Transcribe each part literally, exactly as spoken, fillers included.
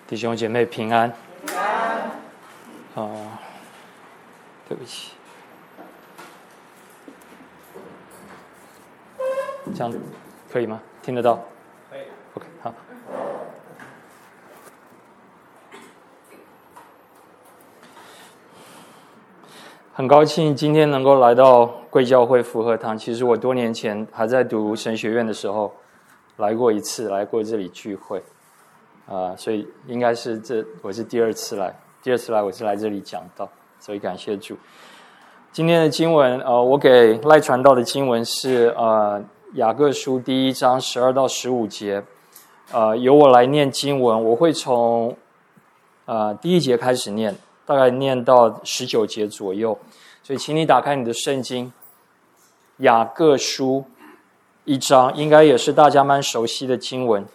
弟兄姐妹平安。 平安。 啊、呃，对不起，这样可以吗？听得到？ 可以。 OK， 好。很高兴今天能够来到贵教会福和堂。其实我多年前还在读神学院的时候来过一次，来过这里聚会。啊、呃，所以应该是这我是第二次来，第二次来我是来这里讲道，所以感谢主。今天的经文，呃，我给赖传道的经文是呃雅各书第一章十二到十五节，呃，由我来念经文，我会从呃第一节开始念，大概念到十九节左右，所以请你打开你的圣经，雅各书一章，应该也是大家蛮熟悉的经文。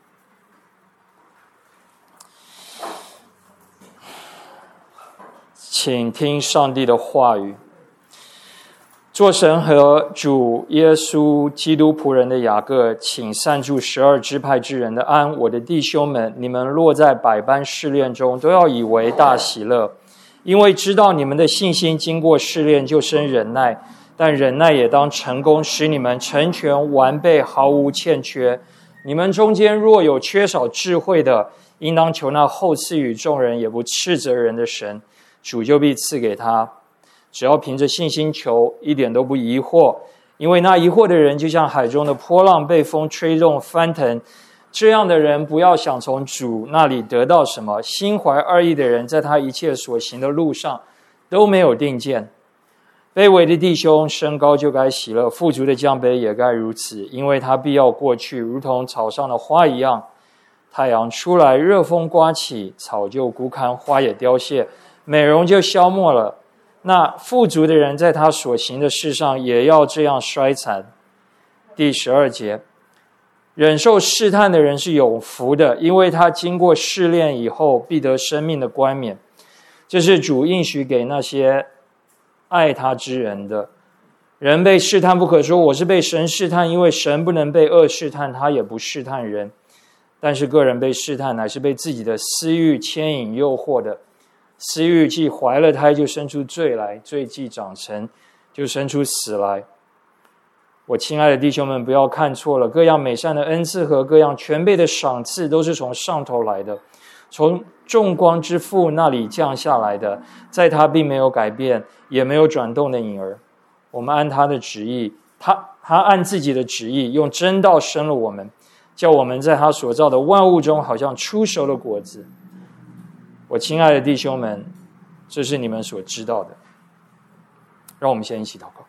请听上帝的话语。做神和主耶稣基督仆人的雅各，请散住十二支派之人的安。我的弟兄们，你们落在百般试炼中，都要以为大喜乐，因为知道你们的信心经过试炼，就生忍耐。但忍耐也当成功，使你们成全完备，毫无欠缺。你们中间若有缺少智慧的，应当求那厚赐与众人，也不斥责人的神，主就必赐给他。只要凭着信心求，一点都不疑惑，因为那疑惑的人就像海中的波浪，被风吹动翻腾。这样的人不要想从主那里得到什么。心怀二意的人，在他一切所行的路上都没有定见。卑微的弟兄升高就该喜乐，富足的降卑也该如此，因为他必要过去，如同草上的花一样。太阳出来，热风刮起，草就枯干，花也凋谢，美容就消没了。那富足的人在他所行的事上也要这样衰残。第十二节，忍受试探的人是有福的，因为他经过试炼以后，必得生命的冠冕。这是主应许给那些爱他之人的。人被试探不可说我是被神试探，因为神不能被恶试探，他也不试探人。但是个人被试探，乃是被自己的私欲牵引诱惑的。私欲既怀了胎，就生出罪来；罪既长成，就生出死来。我亲爱的弟兄们，不要看错了，各样美善的恩赐和各样全备的赏赐，都是从上头来的，从众光之父那里降下来的。在他并没有改变，也没有转动的影儿。我们按他的旨意，他他按自己的旨意，用真道生了我们，叫我们在他所造的万物中，好像初熟的果子。我亲爱的弟兄们，这是你们所知道的。让我们先一起祷告。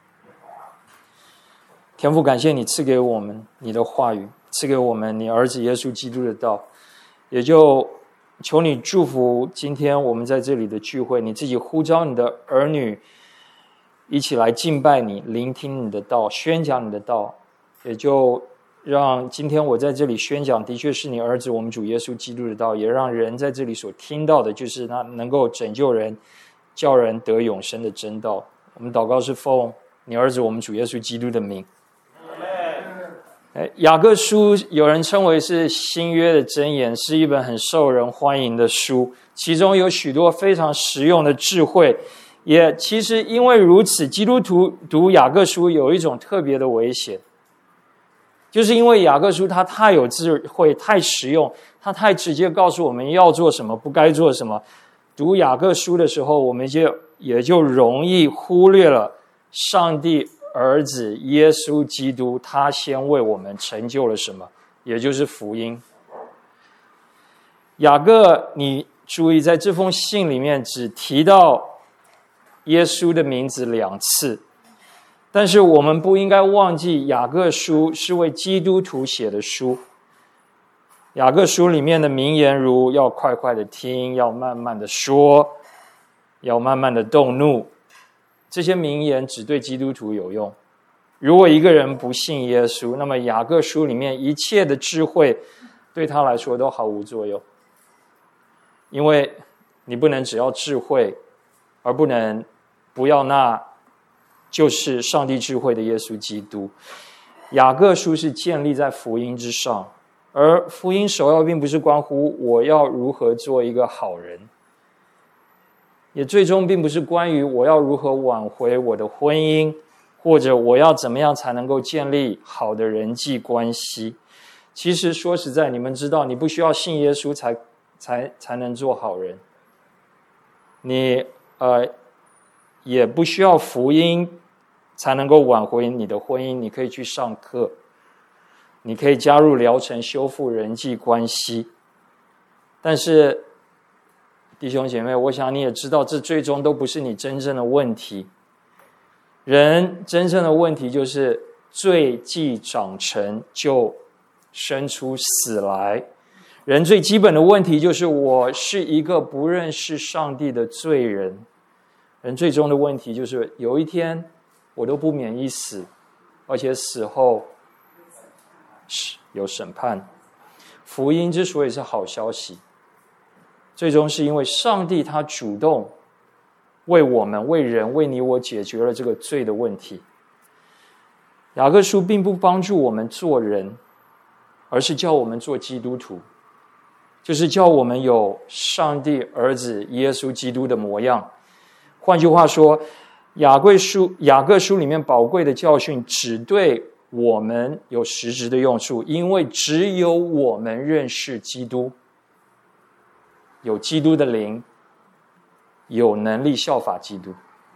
天父，感谢你赐给我们你的话语，赐给我们你儿子耶稣基督的道，也就求你祝福今天我们在这里的聚会，你自己呼召你的儿女一起来敬拜你，聆听你的道，宣讲你的道，也就让今天我在这里宣讲的确是你儿子我们主耶稣基督的道，也让人在这里所听到的就是他能够拯救人，叫人得永生的真道。我们祷告是奉你儿子我们主耶稣基督的名。雅各书有人称为是新约的箴言，是一本很受人欢迎的书，其中有许多非常实用的智慧。也其实因为如此，基督徒读雅各书有一种特别的危险，就是因为雅各书它太有智慧，太实用，它太直接告诉我们要做什么，不该做什么。读雅各书的时候，我们就也就容易忽略了上帝儿子耶稣基督，他先为我们成就了什么，也就是福音。雅各，你注意在这封信里面只提到耶稣的名字两次，但是我们不应该忘记雅各书是为基督徒写的书。雅各书里面的名言如要快快的听，要慢慢的说，要慢慢的动怒，这些名言只对基督徒有用。如果一个人不信耶稣，那么雅各书里面一切的智慧对他来说都毫无作用。因为你不能只要智慧，而不能不要那就是上帝智慧的耶稣基督。雅各书是建立在福音之上， 而福音首要并不是关乎我要如何做一个好人，也最终并不是关于我要如何挽回我的婚姻，或者我要怎么样才能够建立好的人际关系。其实说实在，你们知道，你不需要信耶稣才才才能做好人，你呃也不需要福音才能够挽回你的婚姻。你可以去上课，你可以加入疗程修复人际关系，但是弟兄姐妹，我想你也知道，这最终都不是你真正的问题。人真正的问题就是罪既长成，就生出死来。人最基本的问题就是我是一个不认识上帝的罪人。人最终的问题就是有一天我都不免一死，而且死后有审判。福音之所以是好消息，最终是因为上帝他主动为我们、为人、为你我解决了这个罪的问题。雅各书并不帮助我们做人，而是叫我们做基督徒，就是叫我们有上帝儿子耶稣基督的模样。换句话说，雅各书雅各书里面宝贵的教训只对我们有实质的用处，因为只有我们认识基督，有基督的灵，有能力效法基督。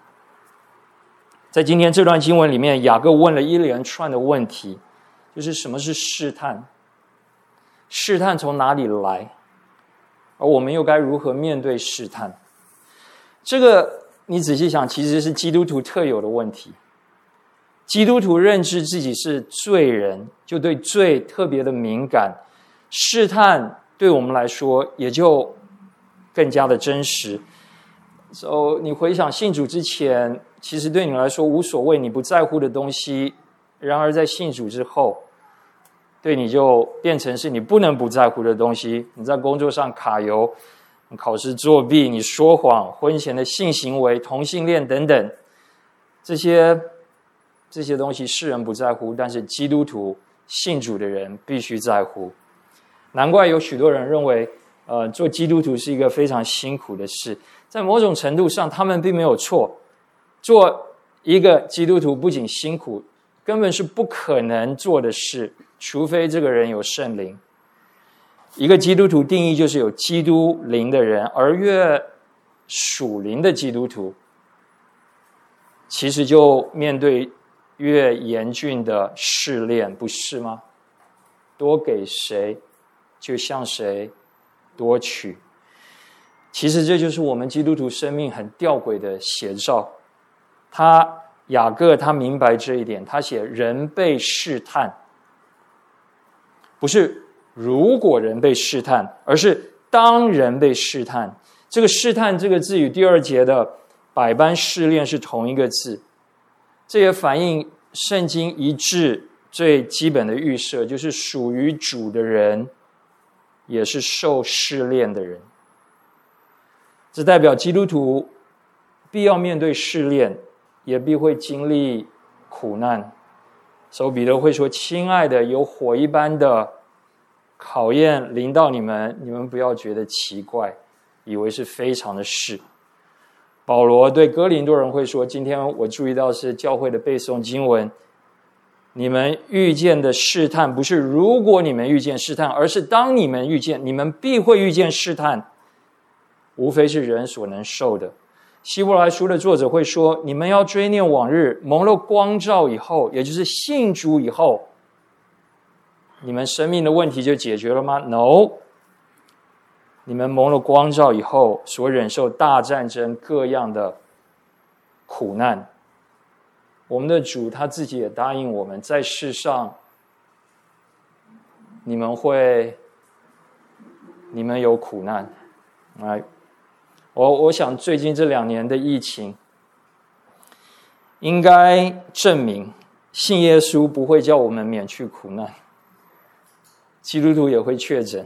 在今天这段经文里面，雅各问了一连串的问题，就是什么是试探？试探从哪里来？而我们又该如何面对试探？这个你仔细想，其实是基督徒特有的问题。基督徒认知自己是罪人，就对罪特别的敏感，试探对我们来说也就更加的真实。So, 你回想信主之前，其实对你来说无所谓，你不在乎的东西，然而在信主之后，对你就变成是你不能不在乎的东西。你在工作上卡油，你考试作弊，你说谎，婚前的性行为，同性恋等等，这些这些东西世人不在乎，但是基督徒信主的人必须在乎。难怪有许多人认为呃，做基督徒是一个非常辛苦的事。在某种程度上，他们并没有错。做一个基督徒不仅辛苦，根本是不可能做的事，除非这个人有圣灵。一个基督徒定义就是有基督灵的人，而越属灵的基督徒，其实就面对越严峻的试炼，不是吗？多给谁，就向谁多取。其实这就是我们基督徒生命很吊诡的写照。他雅各他明白这一点，他写人被试探，不是如果人被试探，而是当人被试探。这个试探这个字与第二节的百般试炼是同一个字，这也反映圣经一致最基本的预设，就是属于主的人也是受试炼的人。这代表基督徒必要面对试炼，也必会经历苦难。所以彼得会说，亲爱的，有火一般的考验临到你们，你们不要觉得奇怪，以为是非常的事。保罗对哥林多人会说，今天我注意到是教会的背诵经文，你们遇见的试探不是如果你们遇见试探，而是当你们遇见，你们必会遇见试探，无非是人所能受的。希伯来书的作者会说，你们要追念往日，蒙了光照以后，也就是信主以后，你们生命的问题就解决了吗？ No， 你们蒙了光照以后，所忍受大战争各样的苦难。我们的主他自己也答应我们，在世上你们会你们有苦难。来，我我想最近这两年的疫情应该证明信耶稣不会叫我们免去苦难，基督徒也会确诊。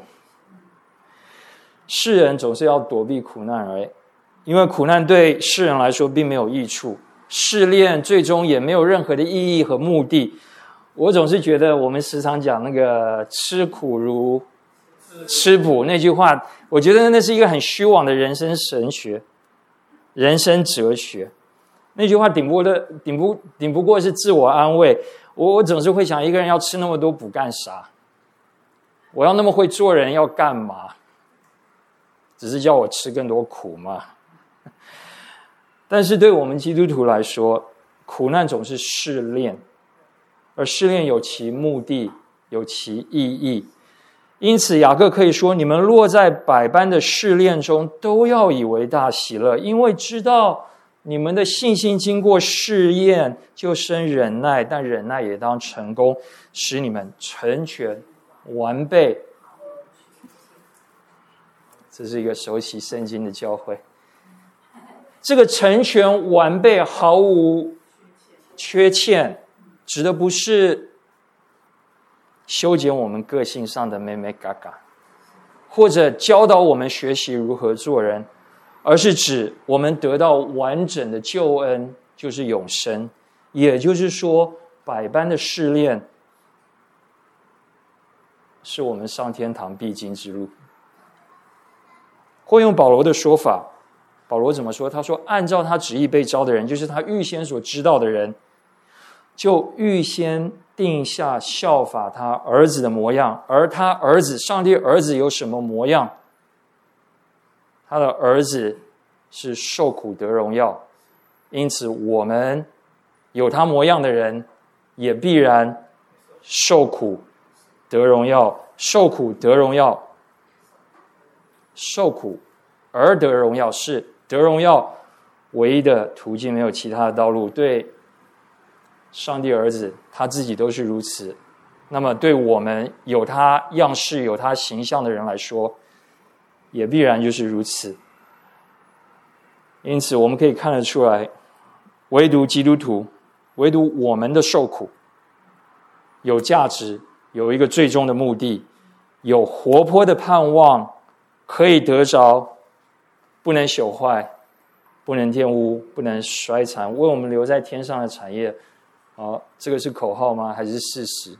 世人总是要躲避苦难而已，因为苦难对世人来说并没有益处，试炼最终也没有任何的意义和目的。 我总是觉得我们时常讲那个吃苦如吃补那句话，我觉得那是一个很虚妄的人生神学、人生哲学。那句话顶不过的顶不顶不过是自我安慰。我我总是会想，一个人要吃那么多补干啥？我要那么会做人要干嘛？只是叫我吃更多苦嘛。但是对我们基督徒来说，苦难总是试炼，而试炼有其目的，有其意义。因此雅各可以说，你们落在百般的试炼中，都要以为大喜乐，因为知道你们的信心经过试验，就生忍耐，但忍耐也当成功，使你们成全完备。这是一个熟悉圣经的教诲。这个成全完备毫无缺欠，指的不是修剪我们个性上的美美嘎嘎，或者教导我们学习如何做人，而是指我们得到完整的救恩，就是永生。也就是说，百般的试炼是我们上天堂必经之路。或用保罗的说法，保罗怎么说？他说，按照他旨意被召的人，就是他预先所知道的人，就预先定下效法他儿子的模样。而他儿子，上帝儿子有什么模样？他的儿子是受苦得荣耀，因此我们有他模样的人，也必然受苦得荣耀。受苦得荣耀，受苦而得荣耀，是得荣耀唯一的途径，没有其他的道路。对上帝儿子他自己都是如此，那么对我们有他样式有他形象的人来说，也必然就是如此。因此我们可以看得出来，唯独基督徒，唯独我们的受苦有价值，有一个最终的目的，有活泼的盼望，可以得着，不能朽坏，不能玷污，不能衰残，为我们留在天上的产业。啊，这个是口号吗？还是事实？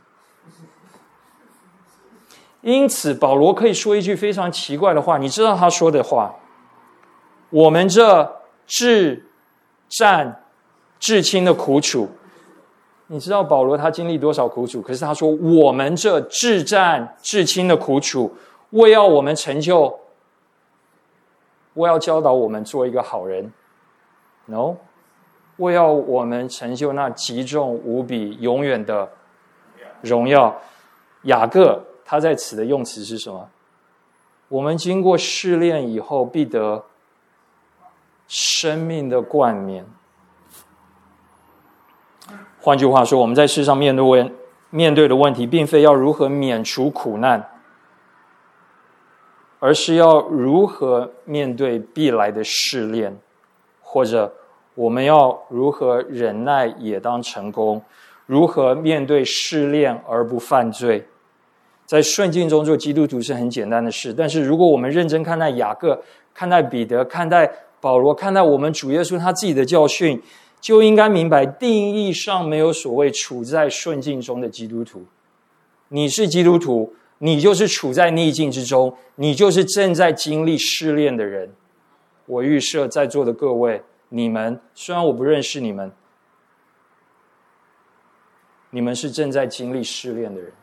因此保罗可以说一句非常奇怪的话，你知道他说的话，我们这至战至轻的苦楚，你知道保罗他经历多少苦楚？可是他说我们这至战至轻的苦楚，为要我们成就，为要教导我们做一个好人。 No， 为要我们成就那极重无比永远的荣耀。雅各他在此的用词是什么？我们经过试炼以后，必得生命的冠冕。换句话说，我们在世上面对问面对的问题，并非要如何免除苦难，而是要如何面对必来的试炼，或者我们要如何忍耐也当成功，如何面对试炼而不犯罪。在顺境中做基督徒是很简单的事，但是如果我们认真看待雅各、看待彼得、看待保罗、看待我们主耶稣他自己的教训，就应该明白定义上没有所谓处在顺境中的基督徒。你是基督徒，你就是处在逆境之中，你就是正在经历试炼的人。我预设在座的各位，你们虽然我不认识你们，你们是正在经历试炼的人。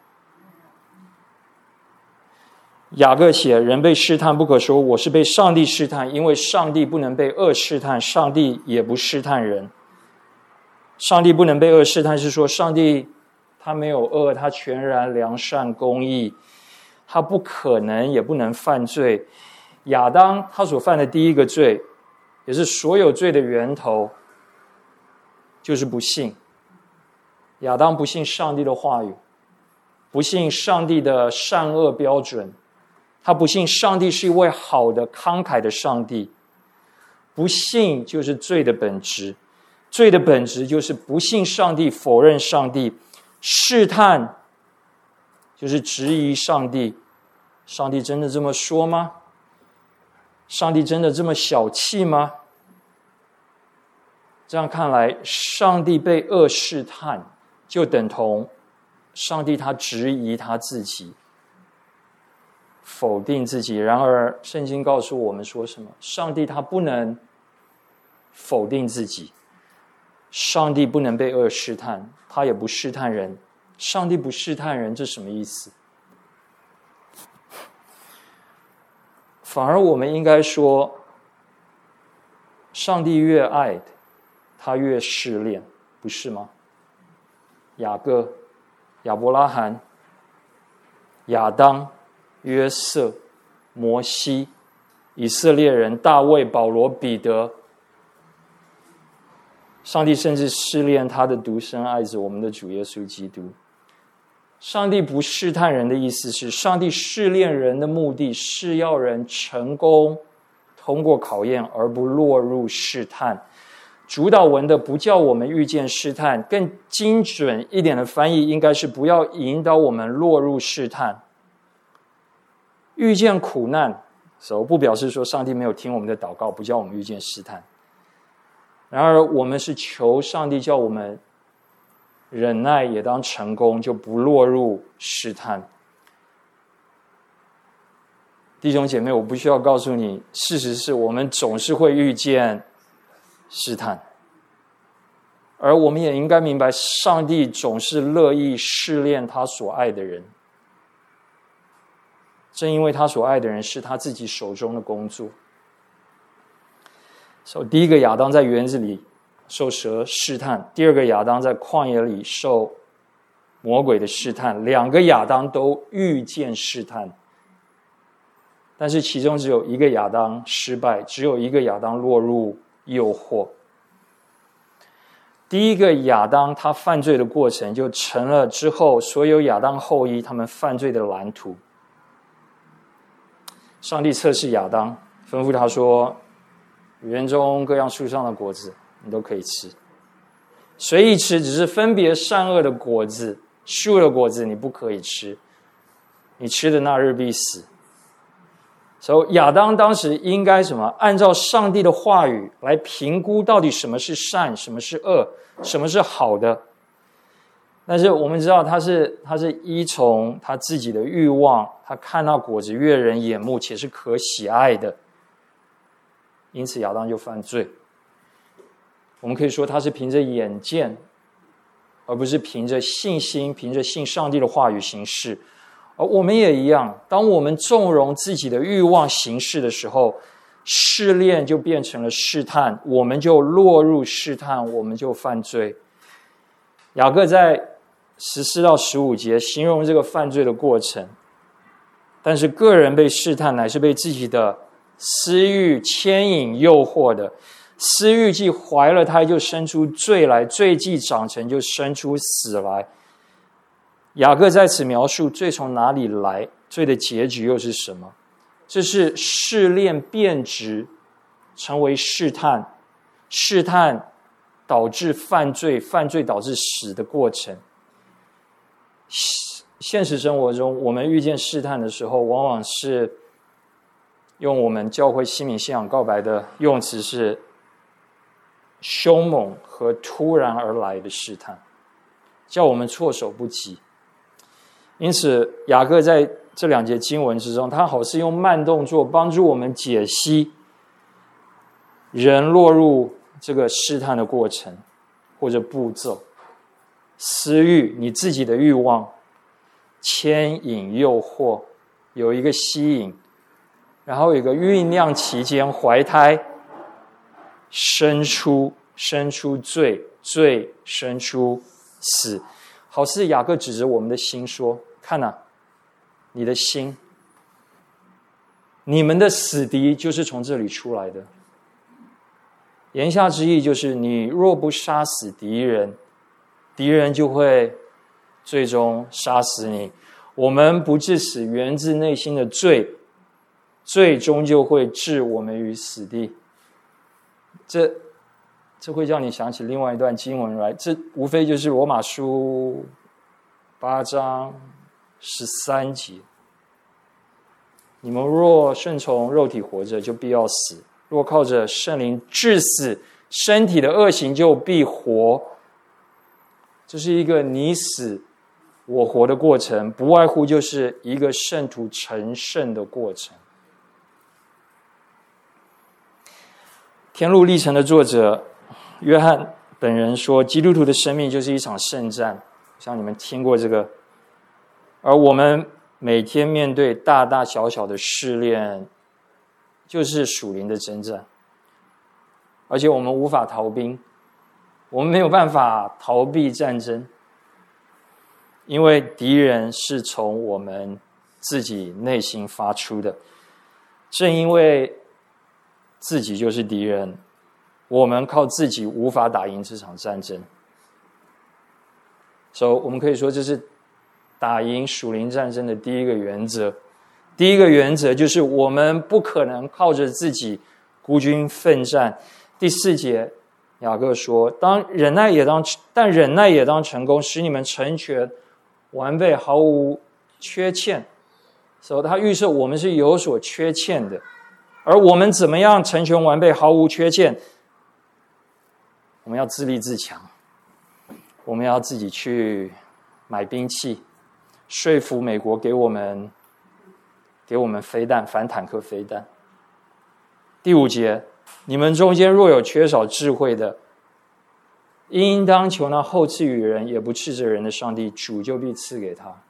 雅各写，人被试探不可说我是被上帝试探，因为上帝不能被恶试探，上帝也不试探人。上帝不能被恶试探是说上帝他没有恶，他全然良善公义，他不可能也不能犯罪。亚当他所犯的第一个罪，也是所有罪的源头，就是不信。亚当不信上帝的话语，不信上帝的善恶标准，他不信上帝是一位好的慷慨的上帝。不信就是罪的本质，罪的本质就是不信上帝，否认上帝。试探就是质疑上帝，上帝真的这么说吗？上帝真的这么小气吗？这样看来，上帝被恶试探就等同上帝他质疑他自己，否定自己。然而圣经告诉我们说什么？上帝他不能否定自己，上帝不能被恶试探，他也不试探人。上帝不试探人，这什么意思？反而我们应该说，上帝越爱的，他越试炼，不是吗？雅各、亚伯拉罕、亚当、约瑟、摩西、以色列人、大卫、保罗、彼得，上帝甚至试炼他的独生爱子，我们的主耶稣基督。上帝不试探人的意思是，上帝试炼人的目的是要人成功通过考验，而不落入试探。主导文的不叫我们遇见试探，更精准一点的翻译应该是不要引导我们落入试探。遇见苦难，所以不表示说上帝没有听我们的祷告，不叫我们遇见试探。然而我们是求上帝叫我们忍耐也当成功，就不落入试探。弟兄姐妹，我不需要告诉你，事实是我们总是会遇见试探，而我们也应该明白，上帝总是乐意试炼他所爱的人，正因为他所爱的人是他自己手中的工作。所以第一个亚当在园子里受蛇试探，第二个亚当在旷野里受魔鬼的试探，两个亚当都遇见试探，但是其中只有一个亚当失败，只有一个亚当落入诱惑。第一个亚当他犯罪的过程，就成了之后所有亚当后裔他们犯罪的蓝图。上帝测试亚当，吩咐他说，园中各样树上的果子你都可以吃，随意吃，只是分别善恶的果子，树的果子你不可以吃，你吃的那日必死。所以亚当当时应该什么？按照上帝的话语来评估到底什么是善，什么是恶，什么是好的。但是我们知道他是他是依从他自己的欲望，他看到果子悦人眼目，且是可喜爱的，因此亚当就犯罪。我们可以说他是凭着眼见，而不是凭着信心，凭着信上帝的话语行事。而我们也一样，当我们纵容自己的欲望行事的时候，试炼就变成了试探，我们就落入试探，我们就犯罪。雅各在十四到十五节形容这个犯罪的过程，但是个人被试探乃是被自己的私欲牵引诱惑的，私欲既怀了胎，就生出罪来，罪既长成，就生出死来。雅各在此描述罪从哪里来，罪的结局又是什么？这是试炼变质成为试探，试探导致犯罪，犯罪导致死的过程。现实生活中，我们遇见试探的时候，往往是用我们教会新民信仰告白的用词是凶猛和突然而来的试探，叫我们措手不及。因此雅各在这两节经文之中，他好似用慢动作帮助我们解析人落入这个试探的过程或者步骤。私欲，你自己的欲望牵引诱惑，有一个吸引，然后有一个酝酿期间，怀胎生出生出罪，罪生出死。好似雅各指着我们的心说，看啊，你的心，你们的死敌就是从这里出来的。言下之意就是，你若不杀死敌人，敌人就会最终杀死你。我们不致死，源自内心的罪，罪终究会置我们于死地。这这会叫你想起另外一段经文来，这无非就是罗马书八章十三节。你们若顺从肉体活着，就必要死；若靠着圣灵治死，身体的恶行就必活。这是一个你死我活的过程，不外乎就是一个圣徒成圣的过程。天路历程的作者约翰本人说，基督徒的生命就是一场圣战，像你们听过这个。而我们每天面对大大小小的试炼，就是属灵的征战，而且我们无法逃兵，我们没有办法逃避战争，因为敌人是从我们自己内心发出的。正因为自己就是敌人，我们靠自己无法打赢这场战争。所以我们可以说，这是打赢属灵战争的第一个原则。第一个原则就是我们不可能靠着自己孤军奋战。第四节，雅各说：“当忍耐也当，但忍耐也当成功，使你们成全完备，毫无缺欠。”所以他预设我们是有所缺欠的，而我们怎么样成全完备，毫无缺欠？我们要自立自强，我们要自己去买兵器，说服美国给我们给我们飞弹，反坦克飞弹。第五节，你们中间若有缺少智慧的，应当求那厚赐予人也不斥责人的上帝，主就必赐给他。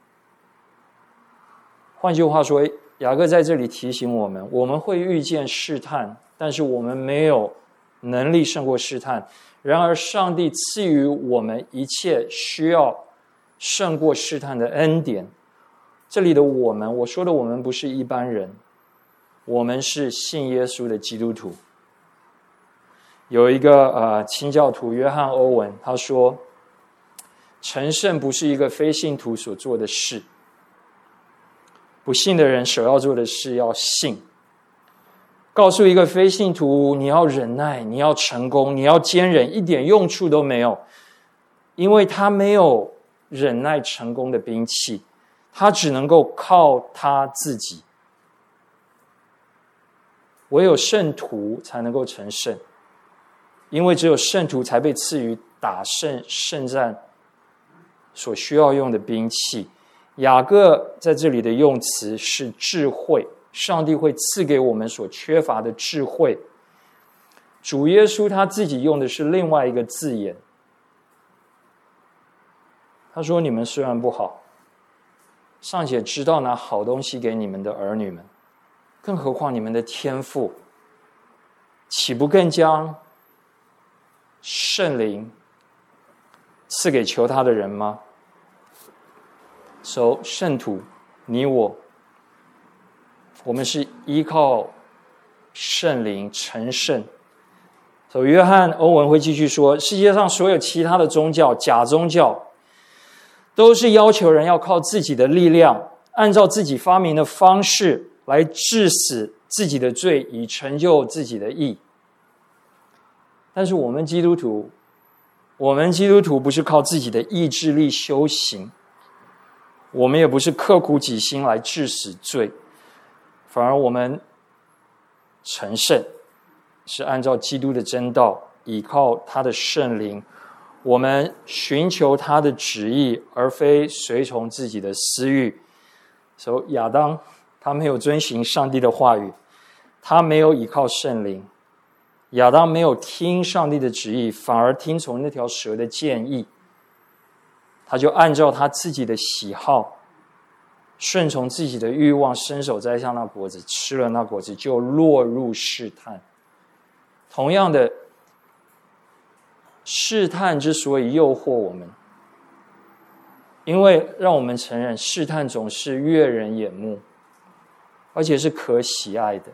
换句话说，雅各在这里提醒我们，我们会遇见试探，但是我们没有能力胜过试探。然而上帝赐予我们一切需要胜过试探的恩典。这里的我们，我说的我们不是一般人，我们是信耶稣的基督徒。有一个呃清教徒约翰·欧文，他说，成圣不是一个非信徒所做的事，不信的人首要做的事要信。告诉一个非信徒，你要忍耐，你要成功，你要坚忍，一点用处都没有，因为他没有忍耐成功的兵器，他只能够靠他自己。唯有圣徒才能够成圣，因为只有圣徒才被赐予打胜圣战所需要用的兵器。雅各在这里的用词是智慧，上帝会赐给我们所缺乏的智慧。主耶稣他自己用的是另外一个字眼，他说，你们虽然不好，尚且知道拿好东西给你们的儿女们，更何况你们的天父，岂不更将圣灵赐给求他的人吗？所以圣徒，你我，我们是依靠圣灵成圣。所以约翰·欧文会继续说，世界上所有其他的宗教，假宗教，都是要求人要靠自己的力量，按照自己发明的方式来治死自己的罪，以成就自己的义。但是我们基督徒，我们基督徒不是靠自己的意志力修行，我们也不是刻苦己心来治死罪，反而我们成圣是按照基督的真道，依靠他的圣灵，我们寻求他的旨意，而非随从自己的私欲。所以亚当他没有遵行上帝的话语，他没有依靠圣灵，亚当没有听上帝的旨意，反而听从那条蛇的建议，他就按照他自己的喜好，顺从自己的欲望，伸手摘下那果子，吃了那果子，就落入试探。同样的，试探之所以诱惑我们，因为让我们承认试探总是悦人眼目，而且是可喜爱的。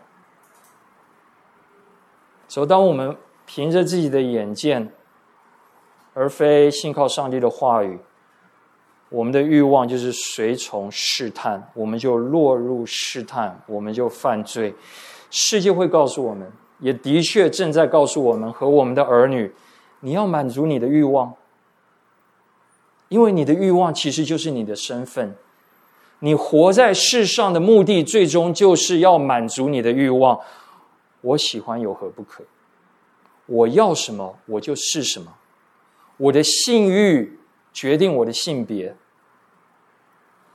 所以当我们凭着自己的眼见，而非信靠上帝的话语，我们的欲望就是随从试探，我们就落入试探，我们就犯罪。世界会告诉我们，也的确正在告诉我们和我们的儿女，你要满足你的欲望，因为你的欲望其实就是你的身份。你活在世上的目的，最终就是要满足你的欲望。我喜欢有何不可？我要什么，我就是什么。我的性欲决定我的性别，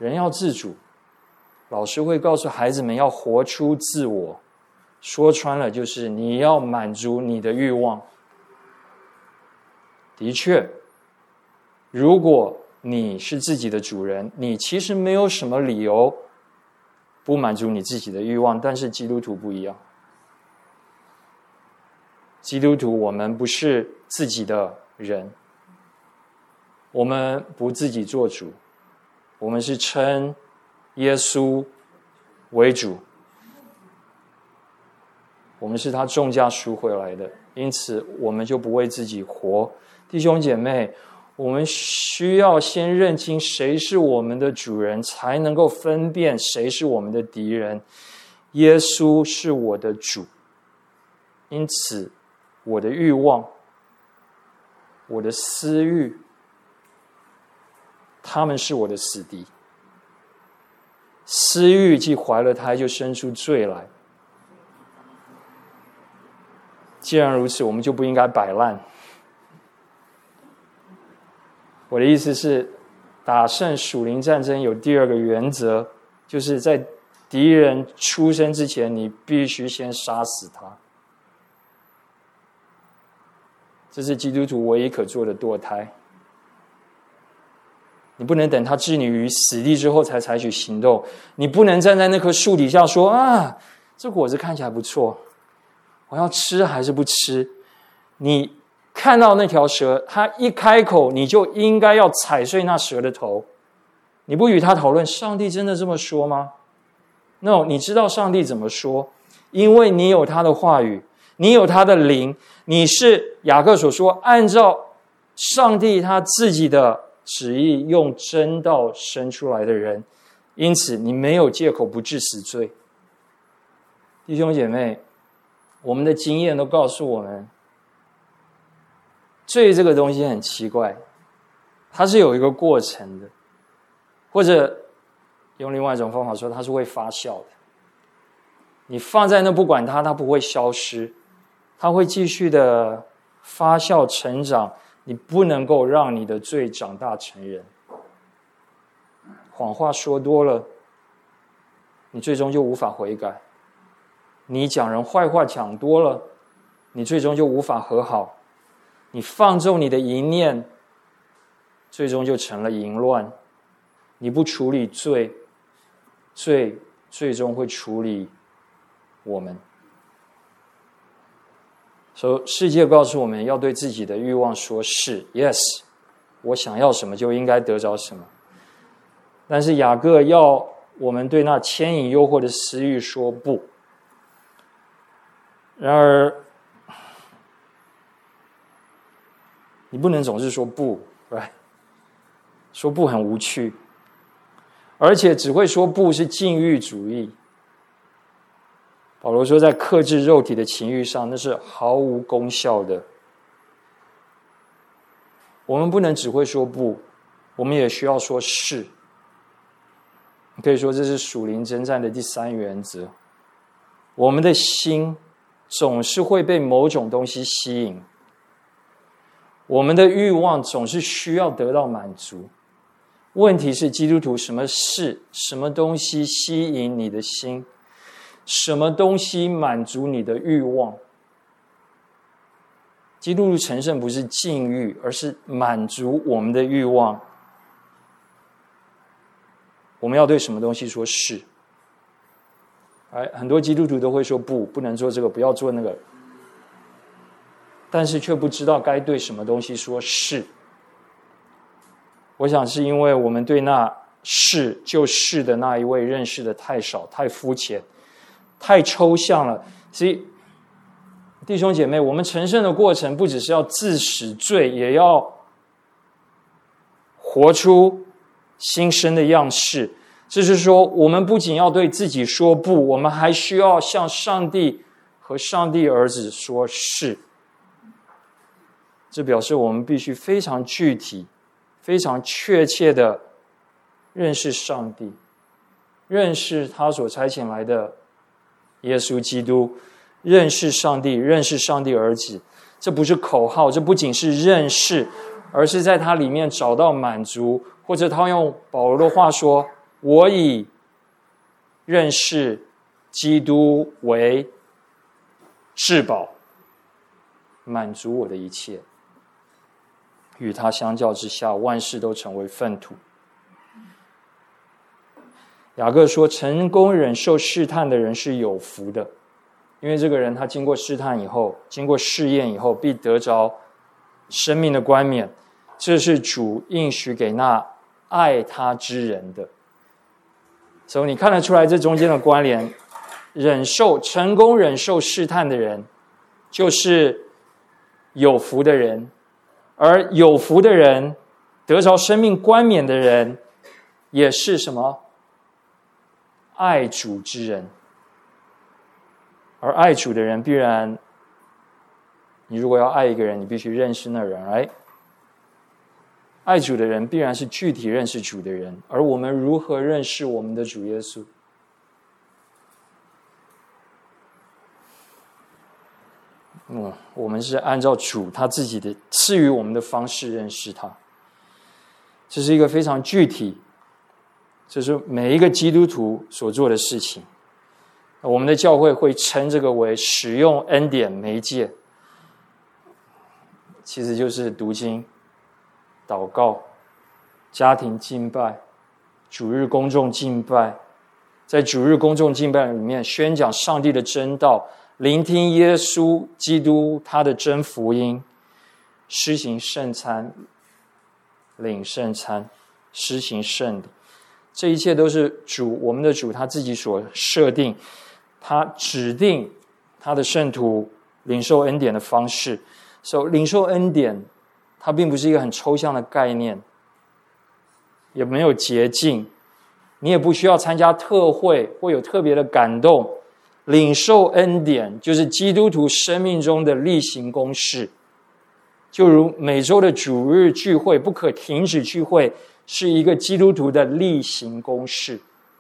人要自主，老师会告诉孩子们要活出自我，说穿了就是你要满足你的欲望。的确，如果你是自己的主人，你其实没有什么理由不满足你自己的欲望，但是基督徒不一样。基督徒我们不是自己的人，我们不自己做主，我们是称耶稣为主，我们是他重价赎回来的，因此我们就不为自己活。弟兄姐妹，我们需要先认清谁是我们的主人，才能够分辨谁是我们的敌人。耶稣是我的主，因此我的欲望、我的私欲，他们是我的死敌。私欲既怀了胎，就生出罪来。既然如此，我们就不应该摆烂。我的意思是，打胜属灵战争有第二个原则，就是在敌人出生之前，你必须先杀死他。这是基督徒唯一可做的堕胎。你不能等他置你于死地之后才采取行动，你不能站在那棵树底下说啊，这果子看起来不错，我要吃还是不吃？你看到那条蛇，它一开口，你就应该要踩碎那蛇的头。你不与他讨论，上帝真的这么说吗？ No， 你知道上帝怎么说，因为你有他的话语，你有他的灵，你是雅各所说按照上帝他自己的旨意用真道生出来的人，因此你没有借口不治死罪。弟兄姐妹，我们的经验都告诉我们，罪这个东西很奇怪，它是有一个过程的，或者用另外一种方法说，它是会发酵的。你放在那不管它，它不会消失，它会继续的发酵成长。你不能够让你的罪长大成人。谎话说多了，你最终就无法悔改。你讲人坏话讲多了，你最终就无法和好。你放纵你的淫念，最终就成了淫乱。你不处理罪，罪最终会处理我们。所以世界告诉我们要对自己的欲望说是 yes， 我想要什么就应该得着什么。但是雅各要我们对那牵引诱惑的私欲说不。然而你不能总是说不， right？ 说不很无趣，而且只会说不是禁欲主义。保罗说，在克制肉体的情欲上，那是毫无功效的。我们不能只会说不，我们也需要说是。可以说，这是属灵征战的第三原则。我们的心总是会被某种东西吸引，我们的欲望总是需要得到满足。问题是，基督徒什么事、什么东西吸引你的心？什么东西满足你的欲望？基督徒成圣不是禁欲，而是满足我们的欲望。我们要对什么东西说是？哎，很多基督徒都会说不，不能做这个，不要做那个，但是却不知道该对什么东西说是。我想是因为我们对那是就是的那一位认识的太少、太肤浅、太抽象了。所以弟兄姐妹，我们成圣的过程不只是要自始罪，也要活出新生的样式。这就是说，我们不仅要对自己说不，我们还需要向上帝和上帝儿子说是。这表示我们必须非常具体、非常确切的认识上帝，认识他所差遣来的耶稣基督，认识上帝，认识上帝儿子。这不是口号，这不仅是认识，而是在他里面找到满足，或者他用保罗的话说， 我以认识基督为至宝，满足我的一切。与他相较之下，万事都成为粪土。雅各说，成功忍受试探的人是有福的，因为这个人他经过试探以后，经过试验以后，必得着生命的冠冕。这是主应许给那爱他之人的。所以你看得出来这中间的关联，忍受成功忍受试探的人就是有福的人，而有福的人得着生命冠冕的人也是什么？爱主之人。而爱主的人必然，你如果要爱一个人，你必须认识那人，right？爱主的人必然是具体认识主的人，而我们如何认识我们的主耶稣？嗯，我们是按照主他自己的赐予我们的方式认识他。这是一个非常具体，这是每一个基督徒所做的事情。我们的教会会称这个为使用恩典媒介，其实就是读经、祷告、家庭敬拜、主日公众敬拜，在主日公众敬拜里面宣讲上帝的真道，聆听耶稣基督他的真福音，施行圣餐、领圣餐、施行圣礼，这一切都是主我们的主他自己所设定，他指定他的圣徒领受恩典的方式。所以领受恩典它并不是一个很抽象的概念，也没有捷径，你也不需要参加特会或有特别的感动。领受恩典就是基督徒生命中的例行公事，就如每周的主日聚会不可停止聚会，是一个基督徒的例行公事。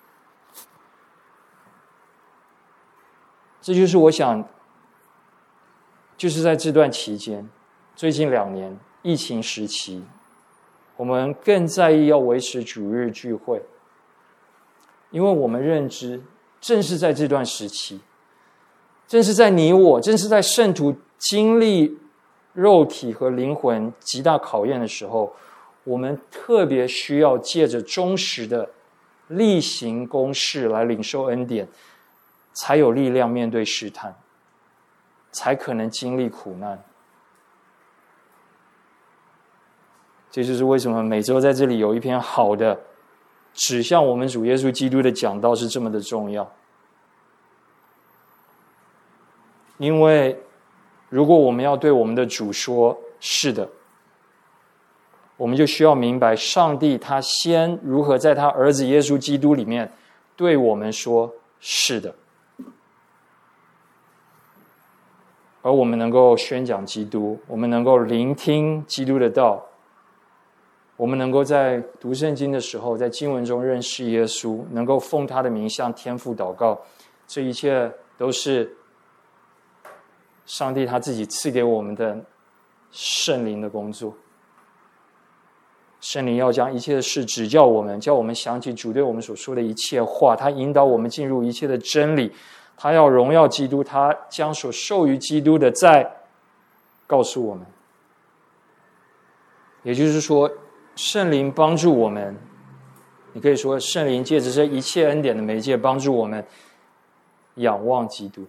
这就是我想，就是在这段期间，最近两年疫情时期，我们更在意要维持主日聚会，因为我们认知，正是在这段时期，正是在你我，正是在圣徒经历肉体和灵魂极大考验的时候，我们特别需要借着忠实的例行公事来领受恩典，才有力量面对试探，才可能经历苦难。这就是为什么每周在这里有一篇好的指向我们主耶稣基督的讲道是这么的重要。因为如果我们要对我们的主说是的，我们就需要明白上帝他先如何在他儿子耶稣基督里面对我们说是的，而我们能够宣讲基督，我们能够聆听基督的道，我们能够在读圣经的时候，在经文中认识耶稣，能够奉他的名向天父祷告，这一切都是上帝他自己赐给我们的圣灵的工作。圣灵要将一切的事指教我们，叫我们想起主对我们所说的一切话，他引导我们进入一切的真理，他要荣耀基督，他将所授予基督的再告诉我们。也就是说，圣灵帮助我们，你可以说圣灵借着这一切恩典的媒介帮助我们仰望基督。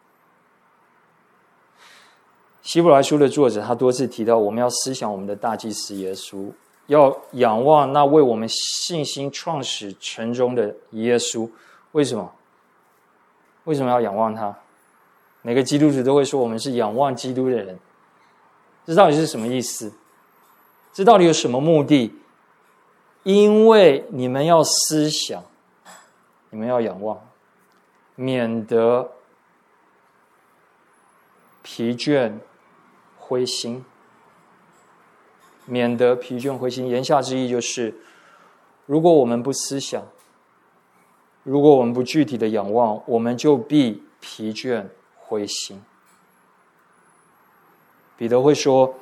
希伯来书的作者他多次提到，我们要思想我们的大祭司耶稣，要仰望那为我们信心创始成终的耶稣。为什么？为什么要仰望他？每个基督徒都会说我们是仰望基督的人，这到底是什么意思？这到底有什么目的？因为你们要思想，你们要仰望，免得疲倦灰心，免得疲倦灰心。言下之意就是，如果我们不思想，如果我们不具体的仰望，我们就必疲倦灰心。彼得会说，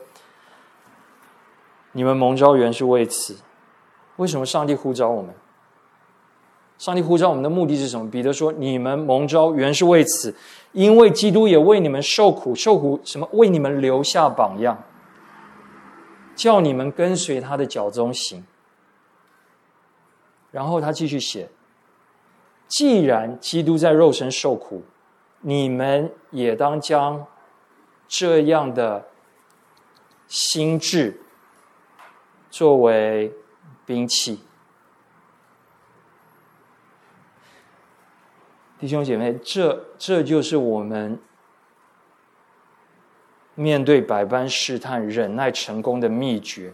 你们蒙召原是为此。为什么上帝呼召我们？ 上帝呼召我们的目的是什么？彼得说：“你们蒙召原是为此，因为基督也为你们受苦，受苦什么？为你们留下榜样，叫你们跟随他的脚踪行。”然后他继续写：“既然基督在肉身受苦，你们也当将这样的心志作为兵器。”弟兄姐妹，这这就是我们面对百般试探忍耐成功的秘诀。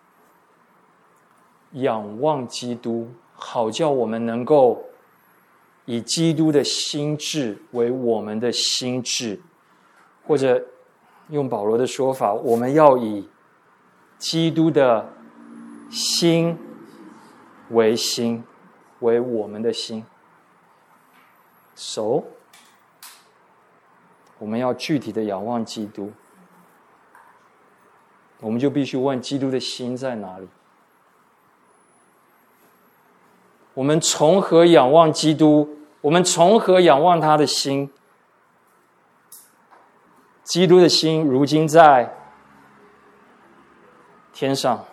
仰望基督，好叫我们能够以基督的心志为我们的心志，或者用保罗的说法，我们要以基督的心为心，为我们的心。So， 我们要具体的仰望基督，我们就必须问基督的心在哪里？我们从何仰望基督？我们从何仰望他的心？基督的心如今在天上，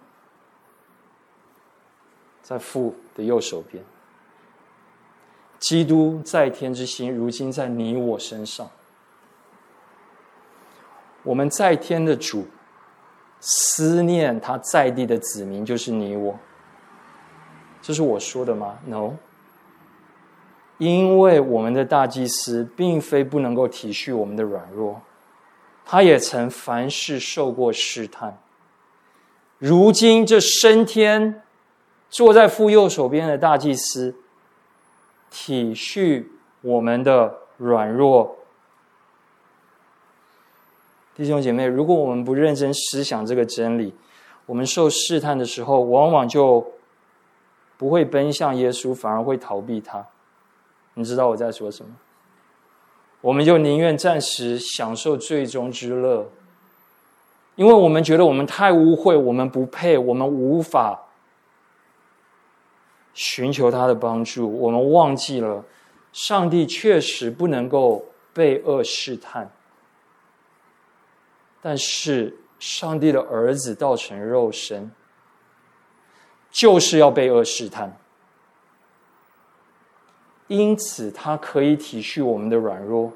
在父的右手边。基督在天之心，如今在你我身上。我们在天的主思念他在地的子民，就是你我。这是我说的吗？ No。 因为我们的大祭司并非不能够体恤我们的软弱，他也曾凡事受过试探。如今这升天坐在父右手边的大祭司，体恤我们的软弱。弟兄姐妹，如果我们不认真思想这个真理，我们受试探的时候，往往就不会奔向耶稣，反而会逃避他。你知道我在说什么？我们就宁愿暂时享受最终之乐，因为我们觉得我们太污秽，我们不配，我们无法寻求他的帮助。我们忘记了上帝确实不能够被恶试探，但是上帝的儿子道成肉身，就是要被恶试探。因此他可以体恤我们的软弱，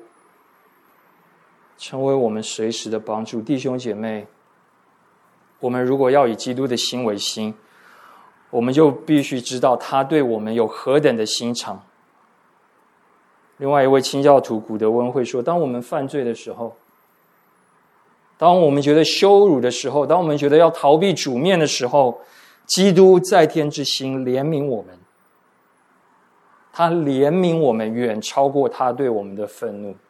成为我们随时的帮助。弟兄姐妹，我们如果要以基督的心为心，我们就必须知道他对我们有何等的心肠。另外一位清教徒古德温会说，当我们犯罪的时候，当我们觉得羞辱的时候，当我们觉得要逃避主面的时候，基督在天之心怜悯我们，他怜悯我们远超过他对我们的愤怒。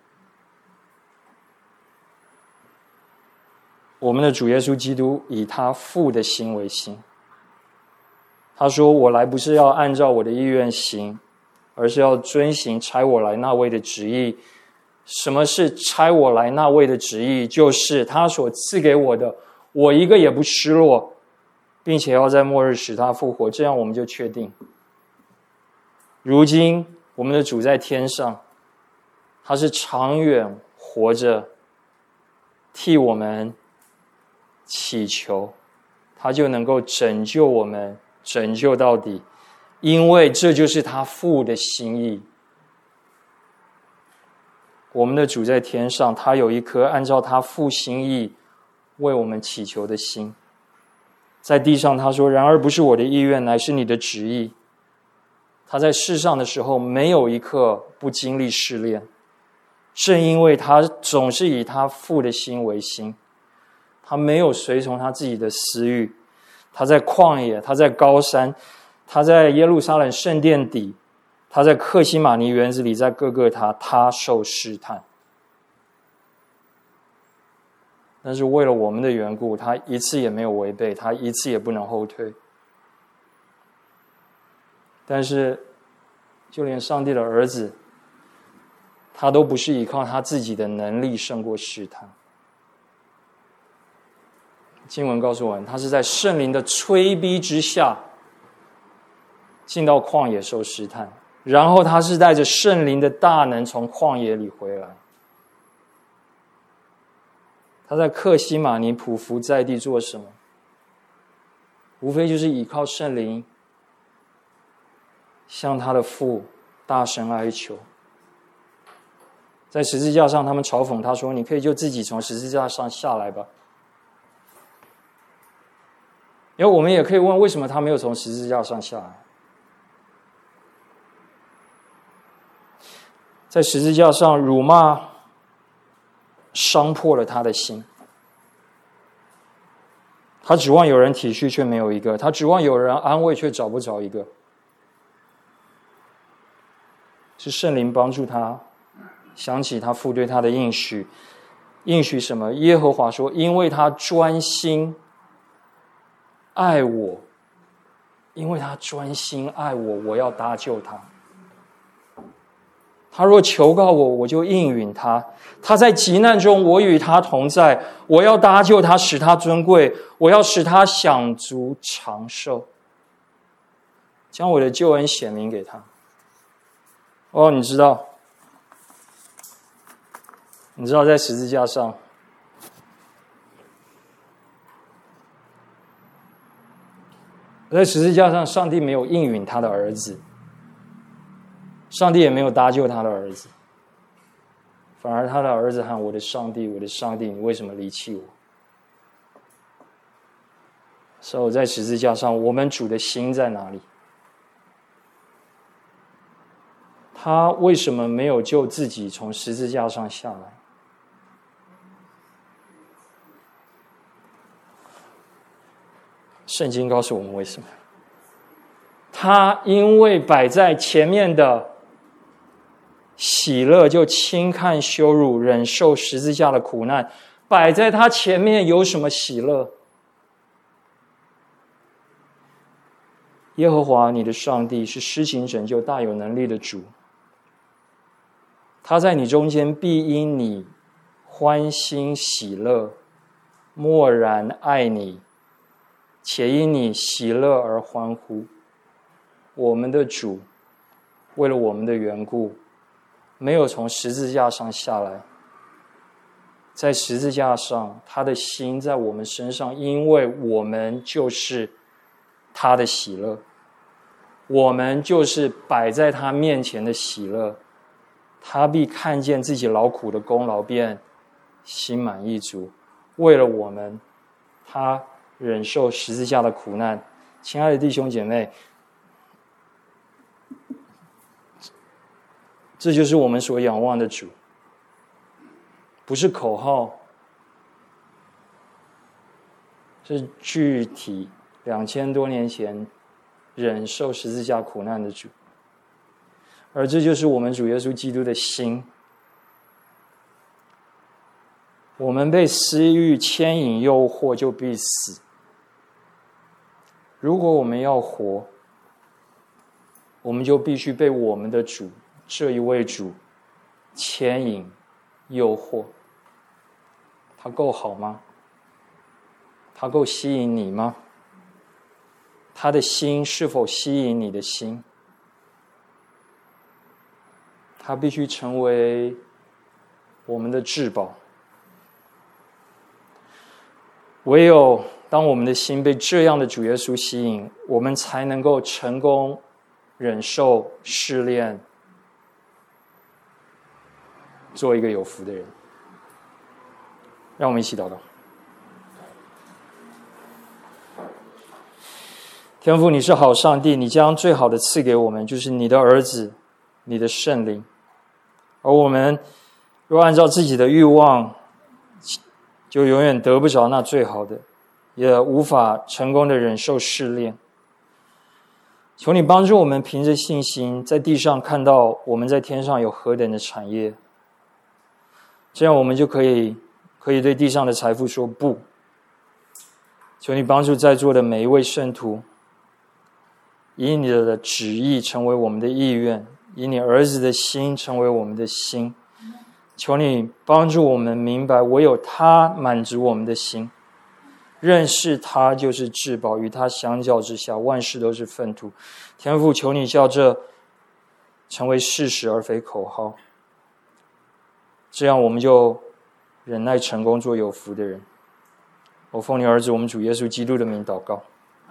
我们的主耶稣基督以他父的心为心，他说，我来不是要按照我的意愿行，而是要遵行差我来那位的旨意。什么是差我来那位的旨意？就是他所赐给我的，我一个也不失落，并且要在末日使他复活。这样我们就确定，如今我们的主在天上，他是长远活着，替我们祈求，他就能够拯救我们，拯救到底，因为这就是他父的心意。我们的主在天上，他有一颗按照他父心意为我们祈求的心。在地上他说，然而不是我的意愿，乃是你的旨意。他在世上的时候没有一刻不经历试炼，正因为他总是以他父的心为心，他没有随从他自己的私欲。他在旷野，他在高山，他在耶路撒冷圣殿底，他在客西马尼园子里，在各个他他受试探。但是为了我们的缘故，他一次也没有违背，他一次也不能后退。但是就连上帝的儿子，他都不是依靠他自己的能力胜过试探。经文告诉我们，他是在圣灵的催逼之下， 进到旷野受试探，然后他是带着圣灵的大能从旷野里回来。他在克西马尼匍匐在地做什么？无非就是依靠圣灵，向他的父大声哀求。在十字架上，他们嘲讽他说：“你可以就自己从十字架上下来吧。”因为我们也可以问，为什么他没有从十字架上下来？在十字架上辱骂伤破了他的心，他指望有人体恤，却没有一个；他指望有人安慰，却找不着一个。是圣灵帮助他想起他父对他的应许，应许什么？耶和华说：“因为他专心爱我，因为他专心爱我，我要搭救他。他若求告我，我就应允他。他在急难中，我与他同在。我要搭救他，使他尊贵。我要使他享足长寿，将我的救恩显明给他。”哦，你知道，你知道，在十字架上，在十字架上，上帝没有应允他的儿子。上帝也没有搭救他的儿子，反而他的儿子喊：“我的上帝，我的上帝，你为什么离弃我？”所以在十字架上，我们主的心在哪里？他为什么没有救自己从十字架上下来？圣经告诉我们为什么。他因为摆在前面的喜乐，就轻看羞辱，忍受十字架的苦难。摆在他前面有什么喜乐？耶和华你的上帝是施行拯救大有能力的主，他在你中间必因你欢欣喜乐，默然爱你，且因你喜乐而欢呼。我们的主为了我们的缘故，没有从十字架上下来，在十字架上，他的心在我们身上，因为我们就是他的喜乐，我们就是摆在他面前的喜乐，他必看见自己劳苦的功劳，便心满意足。为了我们，他忍受十字架的苦难。亲爱的弟兄姐妹，这就是我们所仰望的主，不是口号，是具体两千多年前忍受十字架苦难的主。而这就是我们主耶稣基督的心。我们被私欲牵引诱惑，就必死。如果我们要活，我们就必须被我们的主，这一位主牵引诱惑。他够好吗？他够吸引你吗？他的心是否吸引你的心？他必须成为我们的至宝。唯有当我们的心被这样的主耶稣吸引，我们才能够成功忍受试炼，做一个有福的人。让我们一起祷告。天父，你是好上帝，你将最好的赐给我们，就是你的儿子，你的圣灵。而我们若按照自己的欲望，就永远得不着那最好的，也无法成功的忍受试炼。求你帮助我们凭着信心，在地上看到我们在天上有何等的产业，这样我们就可以可以对地上的财富说不。求你帮助在座的每一位圣徒，以你的旨意成为我们的意愿，以你儿子的心成为我们的心。求你帮助我们明白，唯有他满足我们的心， 认识他就是至宝，与他相较之下，万事都是粪土。天父，求你叫这成为事实而非口号，这样我们就忍耐成功，做有福的人。我奉你儿子我们主耶稣基督的名祷告。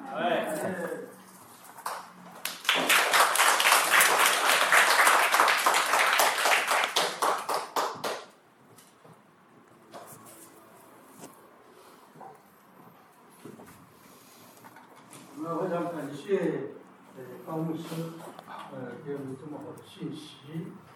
我们非常感谢呃高牧师呃给我们这么好的信息。